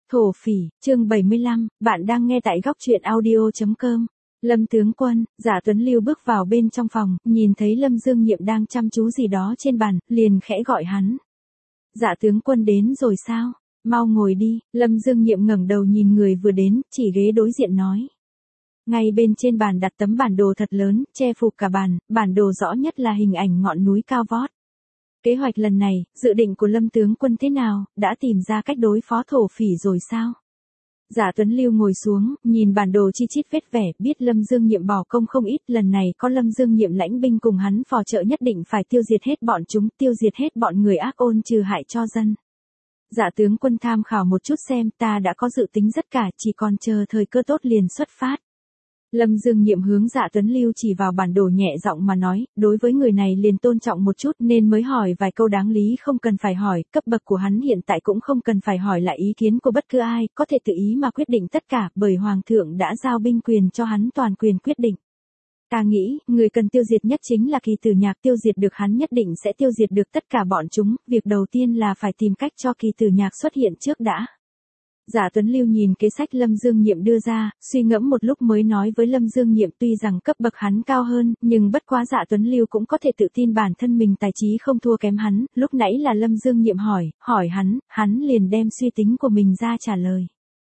Thổ phỉ, chương 75, bạn đang nghe tại góc truyện audio.com. Lâm tướng quân, Dạ Tuấn Lưu bước vào bên trong phòng, nhìn thấy Lâm Dương Nhiệm đang chăm chú gì đó trên bàn, liền khẽ gọi hắn. Dạ tướng quân đến rồi sao? Mau ngồi đi. Lâm Dương Nhiệm ngẩng đầu nhìn người vừa đến, chỉ ghế đối diện nói. Ngay bên trên bàn đặt tấm bản đồ thật lớn, che phủ cả bàn, bản đồ rõ nhất là hình ảnh ngọn núi cao vót. Kế hoạch lần này, dự định của Lâm tướng quân thế nào, đã tìm ra cách đối phó thổ phỉ rồi sao? Dạ Tuấn Lưu ngồi xuống, nhìn bản đồ chi chít vết vẻ, biết Lâm Dương Nhiệm bỏ công không ít, lần này có Lâm Dương Nhiệm lãnh binh cùng hắn phò trợ nhất định phải tiêu diệt hết bọn chúng, tiêu diệt hết bọn người ác ôn trừ hại cho dân. Dạ tướng quân tham khảo một chút xem, ta đã có dự tính tất cả, chỉ còn chờ thời cơ tốt liền xuất phát. Lâm Dương Nhiệm hướng Dạ Tuấn Lưu chỉ vào bản đồ nhẹ giọng mà nói, đối với người này liền tôn trọng một chút nên mới hỏi vài câu đáng lý không cần phải hỏi, cấp bậc của hắn hiện tại cũng không cần phải hỏi lại ý kiến của bất cứ ai, có thể tự ý mà quyết định tất cả bởi Hoàng thượng đã giao binh quyền cho hắn toàn quyền quyết định. Ta nghĩ, người cần tiêu diệt nhất chính là Kỳ Tử Nhạc, tiêu diệt được hắn nhất định sẽ tiêu diệt được tất cả bọn chúng, việc đầu tiên là phải tìm cách cho Kỳ Tử Nhạc xuất hiện trước đã. Dạ Tuấn Lưu nhìn kế sách Lâm Dương Nhiệm đưa ra, suy ngẫm một lúc mới nói với Lâm Dương Nhiệm tuy rằng cấp bậc hắn cao hơn, nhưng bất quá Dạ Tuấn Lưu cũng có thể tự tin bản thân mình tài trí không thua kém hắn, lúc nãy là Lâm Dương Nhiệm hỏi hắn liền đem suy tính của mình ra trả lời.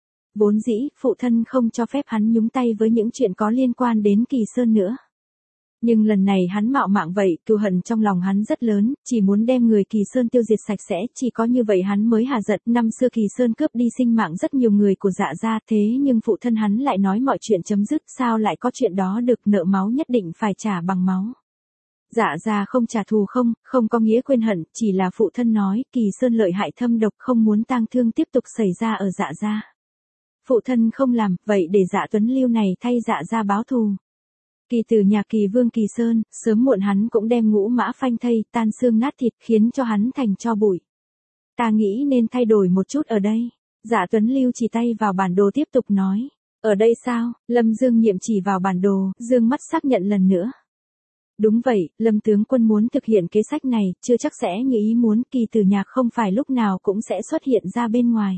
Vốn dĩ, phụ thân không cho phép hắn nhúng tay với những chuyện có liên quan đến Kỳ Sơn nữa. Nhưng lần này hắn mạo mạn vậy, cừu hận trong lòng hắn rất lớn, chỉ muốn đem người Kỳ Sơn tiêu diệt sạch sẽ, chỉ có như vậy hắn mới hà giận. Năm xưa Kỳ Sơn cướp đi sinh mạng rất nhiều người của Dạ gia, thế nhưng phụ thân hắn lại nói mọi chuyện chấm dứt, sao lại có chuyện đó được, nợ máu nhất định phải trả bằng máu. Dạ gia không trả thù không có nghĩa quên hận, chỉ là phụ thân nói, Kỳ Sơn lợi hại thâm độc, không muốn tang thương tiếp tục xảy ra ở Dạ gia. Phụ thân không làm, vậy để Dạ Tuấn Lưu này thay Dạ gia báo thù. Kỳ Tử Nhạc Kỳ Vương Kỳ Sơn, sớm muộn hắn cũng đem ngũ mã phanh thây, tan xương nát thịt, khiến cho hắn thành tro bụi. Ta nghĩ nên thay đổi một chút ở đây. Dạ Tuấn Lưu chỉ tay vào bản đồ tiếp tục nói. Ở đây sao? Lâm Dương Nhiệm chỉ vào bản đồ, dương mắt xác nhận lần nữa. Đúng vậy, Lâm tướng quân muốn thực hiện kế sách này, chưa chắc sẽ như ý muốn, Kỳ Tử Nhạc không phải lúc nào cũng sẽ xuất hiện ra bên ngoài.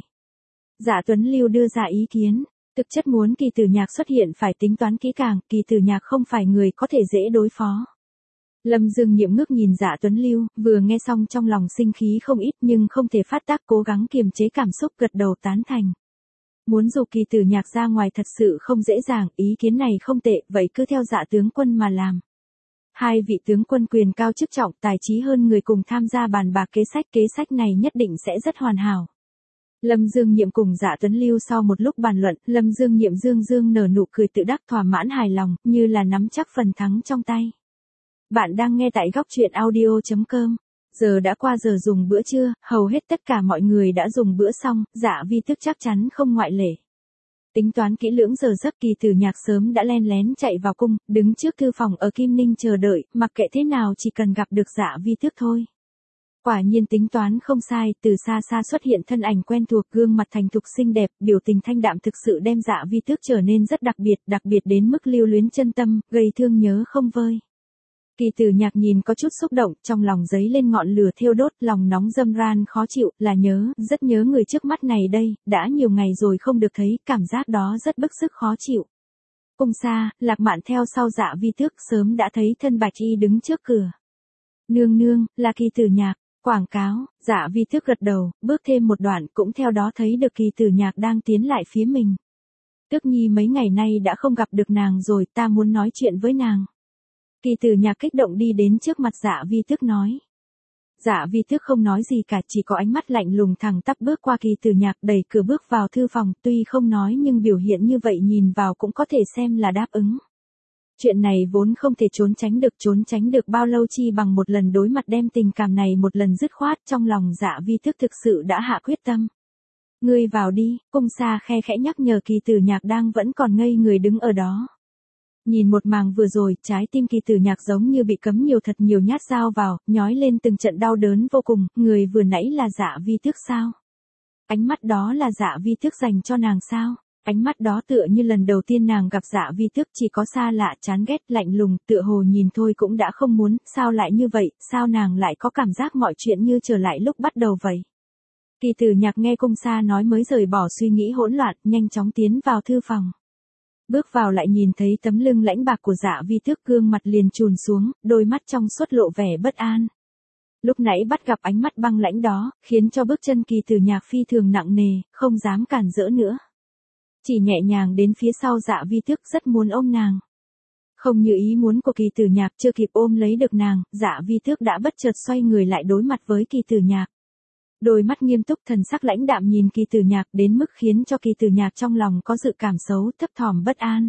Dạ Tuấn Lưu đưa ra ý kiến. Thực chất muốn Kỳ Tử Nhạc xuất hiện phải tính toán kỹ càng, Kỳ Tử Nhạc không phải người có thể dễ đối phó. Lâm Dương Nhiệm ngước nhìn Dạ Tuấn Lưu, vừa nghe xong trong lòng sinh khí không ít nhưng không thể phát tác, cố gắng kiềm chế cảm xúc, gật đầu tán thành. Muốn dục Kỳ Tử Nhạc ra ngoài thật sự không dễ dàng, ý kiến này không tệ, vậy cứ theo Dạ tướng quân mà làm. Hai vị tướng quân quyền cao chức trọng, tài trí hơn người cùng tham gia bàn bạc kế sách này nhất định sẽ rất hoàn hảo. Lâm Dương Nhiệm cùng Dạ Tuấn Lưu sau một lúc bàn luận, Lâm Dương Nhiệm dương nở nụ cười tự đắc, thỏa mãn hài lòng, như là nắm chắc phần thắng trong tay. Bạn đang nghe tại góc truyện audio.com. Giờ đã qua giờ dùng bữa trưa, hầu hết tất cả mọi người đã dùng bữa xong, Dạ Vi Tước chắc chắn không ngoại lệ. Tính toán kỹ lưỡng giờ giấc, Kỳ Tử Nhạc sớm đã len lén chạy vào cung, đứng trước thư phòng ở Kim Ninh chờ đợi, mặc kệ thế nào chỉ cần gặp được Dạ Vi Tước thôi. Quả nhiên tính toán không sai, từ xa xa xuất hiện thân ảnh quen thuộc, gương mặt thành thục xinh đẹp, biểu tình thanh đạm thực sự đem Dạ Vi Tước trở nên rất đặc biệt đến mức lưu luyến chân tâm, gây thương nhớ không vơi. Kỳ Tử Nhạc nhìn có chút xúc động, trong lòng dấy lên ngọn lửa thiêu đốt, lòng nóng dâm ran khó chịu, là nhớ, rất nhớ người trước mắt này đây, đã nhiều ngày rồi không được thấy, cảm giác đó rất bức sức khó chịu. Cung xa, Lạc Mạn theo sau Dạ Vi Tước sớm đã thấy thân bạch y đứng trước cửa. Nương, là Kỳ Tử Nhạc. Quảng cáo, Dạ Vi Tước gật đầu, bước thêm một đoạn cũng theo đó thấy được Kỳ Tử Nhạc đang tiến lại phía mình. Tước Nhi mấy ngày nay đã không gặp được nàng rồi, ta muốn nói chuyện với nàng. Kỳ Tử Nhạc kích động đi đến trước mặt Dạ Vi Tước nói. Dạ Vi Tước không nói gì cả, chỉ có ánh mắt lạnh lùng thẳng tắp bước qua Kỳ Tử Nhạc, đẩy cửa bước vào thư phòng, tuy không nói nhưng biểu hiện như vậy nhìn vào cũng có thể xem là đáp ứng. Chuyện này vốn không thể trốn tránh được bao lâu chi bằng một lần đối mặt đem tình cảm này một lần dứt khoát, trong lòng Dạ Vi Tước thực sự đã hạ quyết tâm. Ngươi vào đi, Cung xa khe khẽ nhắc nhở Kỳ Tử Nhạc đang vẫn còn ngây người đứng ở đó. Nhìn một màn vừa rồi, trái tim Kỳ Tử Nhạc giống như bị cấm thật nhiều nhát dao vào, nhói lên từng trận đau đớn vô cùng, người vừa nãy là Dạ Vi Tước sao? Ánh mắt đó là Dạ Vi Tước dành cho nàng sao? Ánh mắt đó tựa như lần đầu tiên nàng gặp Dạ Vi Tước, chỉ có xa lạ, chán ghét, lạnh lùng, tựa hồ nhìn thôi cũng đã không muốn, sao lại như vậy, sao nàng lại có cảm giác mọi chuyện như trở lại lúc bắt đầu vậy? Kỳ Tử Nhạc nghe Cung Sa nói mới rời bỏ suy nghĩ hỗn loạn, nhanh chóng tiến vào thư phòng. Bước vào lại nhìn thấy tấm lưng lãnh bạc của Dạ Vi Tước, gương mặt liền trùn xuống, đôi mắt trong suốt lộ vẻ bất an. Lúc nãy bắt gặp ánh mắt băng lãnh đó, khiến cho bước chân Kỳ Tử Nhạc phi thường nặng nề, không dám cản rỡ nữa. Chỉ nhẹ nhàng đến phía sau Dạ Vi Tước, rất muốn ôm nàng. Không như ý muốn của Kỳ Tử Nhạc, chưa kịp ôm lấy được nàng, Dạ Vi Tước đã bất chợt xoay người lại đối mặt với Kỳ Tử Nhạc. Đôi mắt nghiêm túc, thần sắc lãnh đạm nhìn Kỳ Tử Nhạc đến mức khiến cho Kỳ Tử Nhạc trong lòng có dự cảm xấu, thấp thỏm bất an.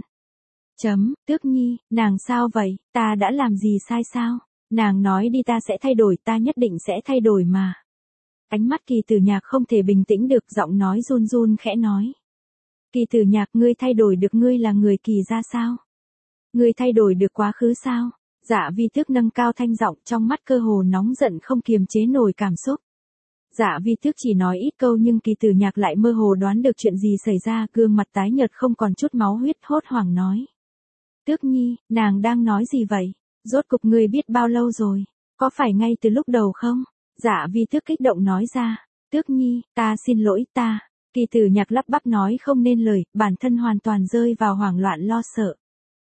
Tước Nhi, nàng sao vậy, ta đã làm gì sai sao? Nàng nói đi, ta sẽ thay đổi, ta nhất định sẽ thay đổi mà. Ánh mắt Kỳ Tử Nhạc không thể bình tĩnh được, giọng nói run run khẽ nói. Kỳ Tử Nhạc, ngươi thay đổi được, ngươi là người Kỳ ra sao? Ngươi thay đổi được quá khứ sao? Dạ Vi Tước nâng cao thanh giọng, trong mắt cơ hồ nóng giận không kiềm chế nổi cảm xúc. Dạ Vi Tước chỉ nói ít câu nhưng Kỳ Tử Nhạc lại mơ hồ đoán được chuyện gì xảy ra, gương mặt tái nhợt không còn chút máu huyết, hốt hoảng nói. Tước Nhi, nàng đang nói gì vậy? Rốt cục ngươi biết bao lâu rồi? Có phải ngay từ lúc đầu không? Dạ Vi Tước kích động nói ra. Tước Nhi, ta xin lỗi ta. Kỳ Tử Nhạc lắp bắp nói không nên lời, bản thân hoàn toàn rơi vào hoảng loạn lo sợ.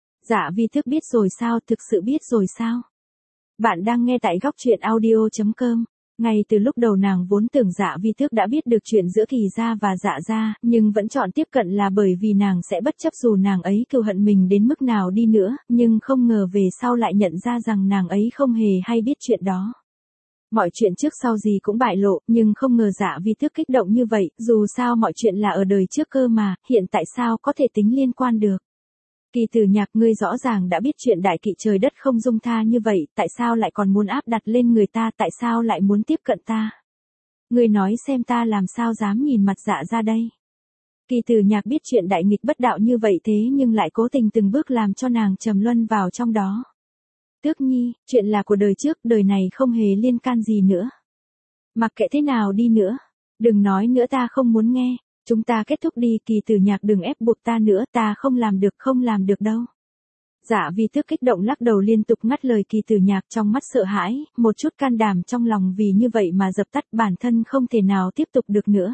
Dạ Vi Tước biết rồi sao, thực sự biết rồi sao? Bạn đang nghe tại góc truyện audio.com. Ngay từ lúc đầu nàng vốn tưởng Dạ Vi Tước đã biết được chuyện giữa Kỳ gia và Dạ gia, nhưng vẫn chọn tiếp cận là bởi vì nàng sẽ bất chấp dù nàng ấy cừu hận mình đến mức nào đi nữa, nhưng không ngờ về sau lại nhận ra rằng nàng ấy không hề hay biết chuyện đó. Mọi chuyện trước sau gì cũng bại lộ, nhưng không ngờ Dạ Vi Tước kích động như vậy, dù sao mọi chuyện là ở đời trước cơ mà, hiện tại sao có thể tính liên quan được. Kỳ Tử Nhạc, ngươi rõ ràng đã biết chuyện đại kỵ trời đất không dung tha như vậy, tại sao lại còn muốn áp đặt lên người ta, tại sao lại muốn tiếp cận ta? Ngươi nói xem ta làm sao dám nhìn mặt Dạ ra đây? Kỳ Tử Nhạc biết chuyện đại nghịch bất đạo như vậy thế nhưng lại cố tình từng bước làm cho nàng trầm luân vào trong đó. Tước Nhi, chuyện là của đời trước, đời này không hề liên can gì nữa. Mặc kệ thế nào đi nữa, đừng nói nữa, ta không muốn nghe. Chúng ta kết thúc đi, Kỳ Tử Nhạc, đừng ép buộc ta nữa, ta không làm được đâu. Dạ Vi Tước kích động lắc đầu liên tục ngắt lời Kỳ Tử Nhạc, trong mắt sợ hãi, một chút can đảm trong lòng vì như vậy mà dập tắt, bản thân không thể nào tiếp tục được nữa.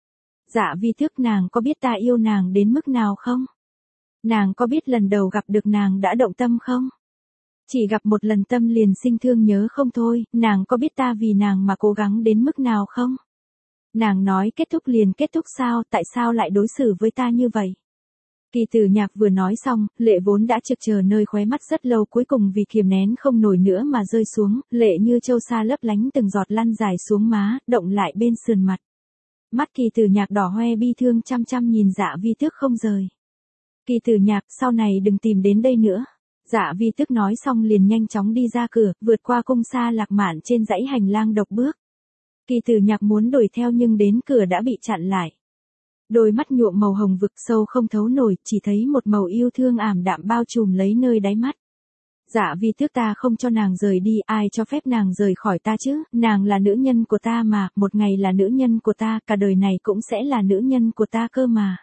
Dạ Vi Tước, nàng có biết ta yêu nàng đến mức nào không? Nàng có biết lần đầu gặp được nàng đã động tâm không? Chỉ gặp một lần tâm liền sinh thương nhớ không thôi, nàng có biết ta vì nàng mà cố gắng đến mức nào không? Nàng nói kết thúc liền kết thúc sao, tại sao lại đối xử với ta như vậy? Kỳ Tử Nhạc vừa nói xong, lệ vốn đã trực chờ nơi khóe mắt rất lâu cuối cùng vì kiềm nén không nổi nữa mà rơi xuống, lệ như châu sa lấp lánh từng giọt lăn dài xuống má, động lại bên sườn mặt. Mắt Kỳ Tử Nhạc đỏ hoe bi thương chăm chăm nhìn Dạ Vi Tước không rời. Kỳ Tử Nhạc, sau này đừng tìm đến đây nữa. Dạ Vi Tước nói xong liền nhanh chóng đi ra cửa, vượt qua Cung Sa Lạc Mạn trên dãy hành lang độc bước. Kỳ Tử Nhạc muốn đuổi theo nhưng đến cửa đã bị chặn lại. Đôi mắt nhuộm màu hồng vực sâu không thấu nổi, chỉ thấy một màu yêu thương ảm đạm bao trùm lấy nơi đáy mắt. Dạ Vi Tước, ta không cho nàng rời đi, ai cho phép nàng rời khỏi ta chứ, nàng là nữ nhân của ta mà, một ngày là nữ nhân của ta, cả đời này cũng sẽ là nữ nhân của ta cơ mà.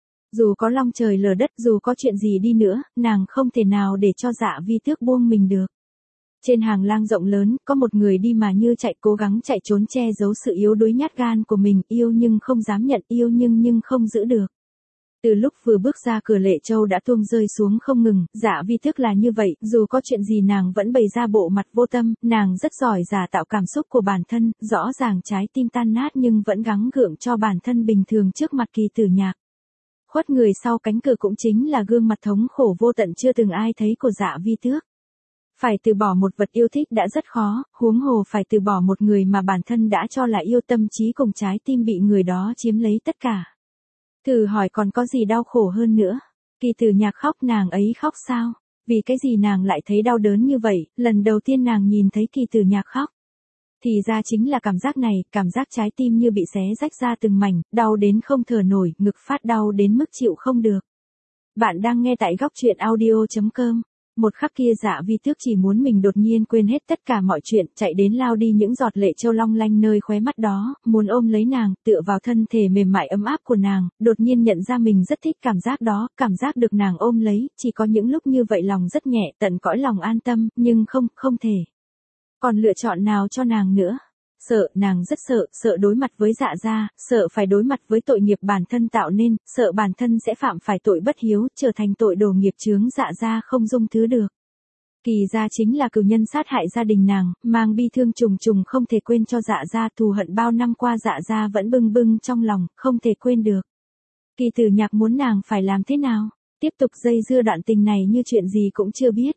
Dù có long trời lở đất, dù có chuyện gì đi nữa, nàng không thể nào để cho Dạ Vi Tước buông mình được. Trên hàng lang rộng lớn, có một người đi mà như chạy, cố gắng chạy trốn che giấu sự yếu đuối nhát gan của mình, yêu nhưng không dám nhận, yêu nhưng không giữ được. Từ lúc vừa bước ra cửa Lệ Châu đã tuông rơi xuống không ngừng, Dạ Vi Tước là như vậy, dù có chuyện gì nàng vẫn bày ra bộ mặt vô tâm, nàng rất giỏi giả tạo cảm xúc của bản thân, rõ ràng trái tim tan nát nhưng vẫn gắng gượng cho bản thân bình thường trước mặt Kỳ Tử Nhạc. Khuất người sau cánh cửa cũng chính là gương mặt thống khổ vô tận chưa từng ai thấy của Dạ Vi Tước. Phải từ bỏ một vật yêu thích đã rất khó, huống hồ phải từ bỏ một người mà bản thân đã cho là yêu, tâm trí cùng trái tim bị người đó chiếm lấy tất cả. Thử hỏi còn có gì đau khổ hơn nữa? Kỳ Tử Nhạc khóc, nàng ấy khóc sao? Vì cái gì nàng lại thấy đau đớn như vậy, lần đầu tiên nàng nhìn thấy Kỳ Tử Nhạc khóc. Thì ra chính là cảm giác này, cảm giác trái tim như bị xé rách ra từng mảnh, đau đến không thở nổi, ngực phát đau đến mức chịu không được. Bạn đang nghe tại góc truyện audio.com. Một khắc kia Dạ Vi Tước chỉ muốn mình đột nhiên quên hết tất cả mọi chuyện, chạy đến lao đi những giọt lệ châu long lanh nơi khóe mắt đó, muốn ôm lấy nàng, tựa vào thân thể mềm mại ấm áp của nàng, đột nhiên nhận ra mình rất thích cảm giác đó, cảm giác được nàng ôm lấy, chỉ có những lúc như vậy lòng rất nhẹ, tận cõi lòng an tâm, nhưng không thể. Còn lựa chọn nào cho nàng nữa? Sợ, nàng rất sợ, sợ đối mặt với Dạ gia, sợ phải đối mặt với tội nghiệp bản thân tạo nên, sợ bản thân sẽ phạm phải tội bất hiếu, trở thành tội đồ nghiệp chướng Dạ gia không dung thứ được. Kỳ gia chính là cừu nhân sát hại gia đình nàng, mang bi thương trùng trùng không thể quên cho Dạ gia, thù hận bao năm qua Dạ gia vẫn bưng bưng trong lòng, không thể quên được. Kỳ Tử Nhạc muốn nàng phải làm thế nào? Tiếp tục dây dưa đoạn tình này như chuyện gì cũng chưa biết.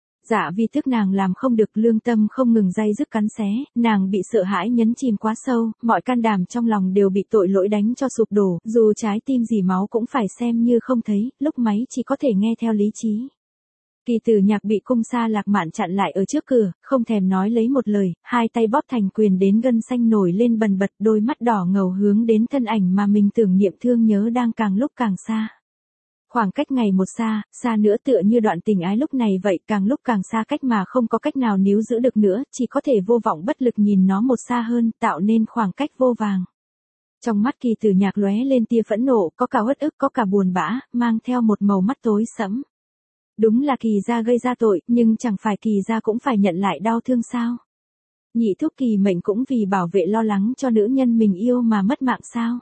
Dạ Vi Tước nàng làm không được, lương tâm không ngừng day dứt cắn xé, nàng bị sợ hãi nhấn chìm quá sâu, mọi can đảm trong lòng đều bị tội lỗi đánh cho sụp đổ, dù trái tim dì máu cũng phải xem như không thấy, lúc máy chỉ có thể nghe theo lý trí. Kỳ Tử Nhạc bị Cung Sa Lạc Mạn chặn lại ở trước cửa, không thèm nói lấy một lời, hai tay bóp thành quyền đến gân xanh nổi lên bần bật, đôi mắt đỏ ngầu hướng đến thân ảnh mà mình tưởng niệm thương nhớ đang càng lúc càng xa. Khoảng cách ngày một xa, xa nữa tựa như đoạn tình ái lúc này vậy, càng lúc càng xa cách mà không có cách nào níu giữ được nữa, chỉ có thể vô vọng bất lực nhìn nó một xa hơn, tạo nên khoảng cách vô vàng. Trong mắt Kỳ Tử Nhạc lóe lên tia phẫn nộ, có cả uất ức có cả buồn bã, mang theo một màu mắt tối sẫm. Đúng là Kỳ gia gây ra tội, nhưng chẳng phải Kỳ gia cũng phải nhận lại đau thương sao? Nhị thúc Kỳ Mệnh cũng vì bảo vệ lo lắng cho nữ nhân mình yêu mà mất mạng sao?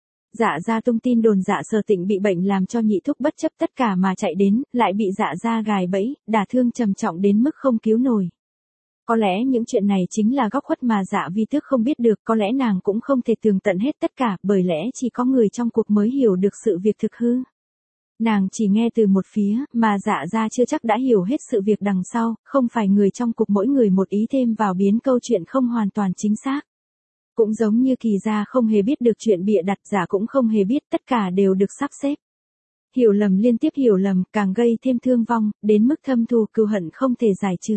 Dạ gia tung tin đồn Dạ Sở Tịnh bị bệnh làm cho nhị thúc bất chấp tất cả mà chạy đến, lại bị Dạ gia gài bẫy, đả thương trầm trọng đến mức không cứu nổi. Có lẽ những chuyện này chính là góc khuất mà Dạ Vi Tước không biết được, có lẽ nàng cũng không thể tường tận hết tất cả, bởi lẽ chỉ có người trong cuộc mới hiểu được sự việc thực hư. Nàng chỉ nghe từ một phía, mà Dạ gia chưa chắc đã hiểu hết sự việc đằng sau, không phải người trong cuộc mỗi người một ý thêm vào biến câu chuyện không hoàn toàn chính xác. Cũng giống như Kỳ gia không hề biết được chuyện bịa đặt, Dạ cũng không hề biết, tất cả đều được sắp xếp. Hiểu lầm liên tiếp hiểu lầm, càng gây thêm thương vong, đến mức thâm thù cừu hận không thể giải trừ.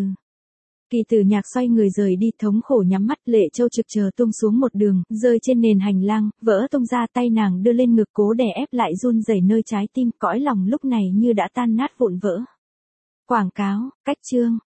Kỳ Tử Nhạc xoay người rời đi, thống khổ nhắm mắt, lệ châu trực chờ tung xuống một đường, rơi trên nền hành lang, vỡ tung ra, tay nàng đưa lên ngực cố đè ép lại run rẩy nơi trái tim, cõi lòng lúc này như đã tan nát vụn vỡ. Quảng cáo, cách chương.